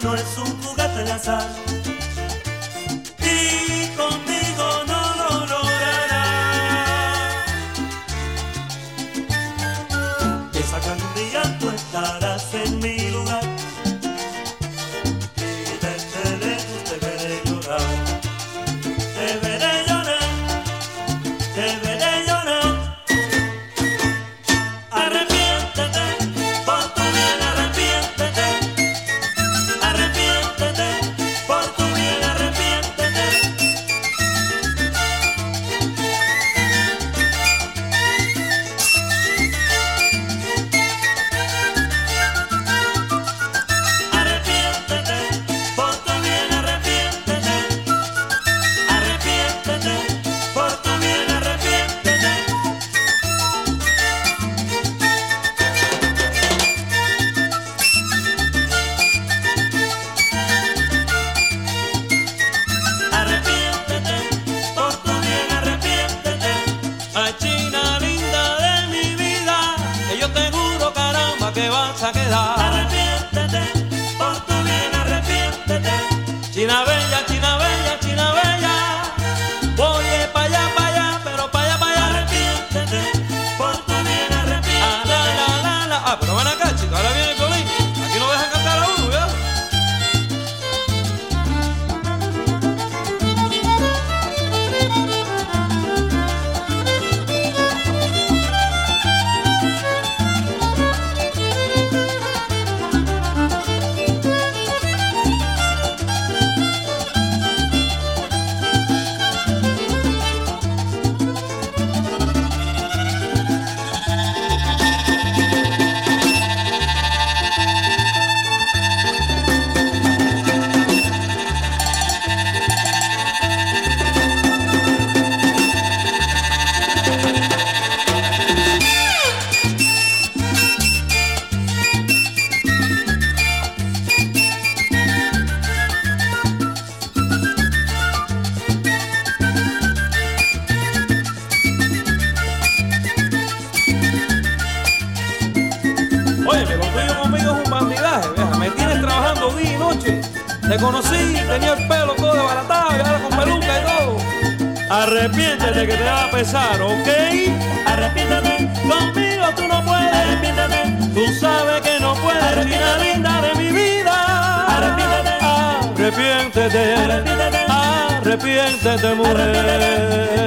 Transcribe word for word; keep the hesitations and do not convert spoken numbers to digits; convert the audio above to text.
amor es un juguete de azar y contigo no lo lograrás. Piensa que algún día tú estarás en mi lugar y desde lejos te veré llorar. Te veré llorar, te veré llorar. Arrepiéntete, por tu bien arrepiéntete. Arrepiéntete, por tu bien arrepiéntete. Arrepiéntete, por tu bien arrepiéntete. Arrepiéntete, por tu bien arrepiéntete. Arrepiéntete, por tu bien arrepiéntete. Ay, china linda de mi vida, que yo te juro, caramba, que vas a quedar. Arrepiéntete, por tu bien arrepiéntete. China bella, china bella, china bella, oye pa' allá, pa' allá, pero pa' allá, pa' allá. Arrepiéntete, por tu bien Ah, arrepiéntete. la, la, la, la. Ah, pero ven acá, chica, ahora viene el violín. Aquí no dejan cantar a uno, ¿ya? Oye, que contigo conmigo es un bandidaje, vieja. Me tienes trabajando día y noche. Te conocí, tenía el pelo todo desbaratado y ahora con peluca y todo. Arrepiéntete que te va a pesar, ¿ok? Arrepiéntete, Conmigo tú no puedes. arrepiéntete. Tú sabes que no puedes, china linda de mi vida. Arrepiéntete. Arrepiéntete. Arrepiéntete. Arrepiéntete, mujer.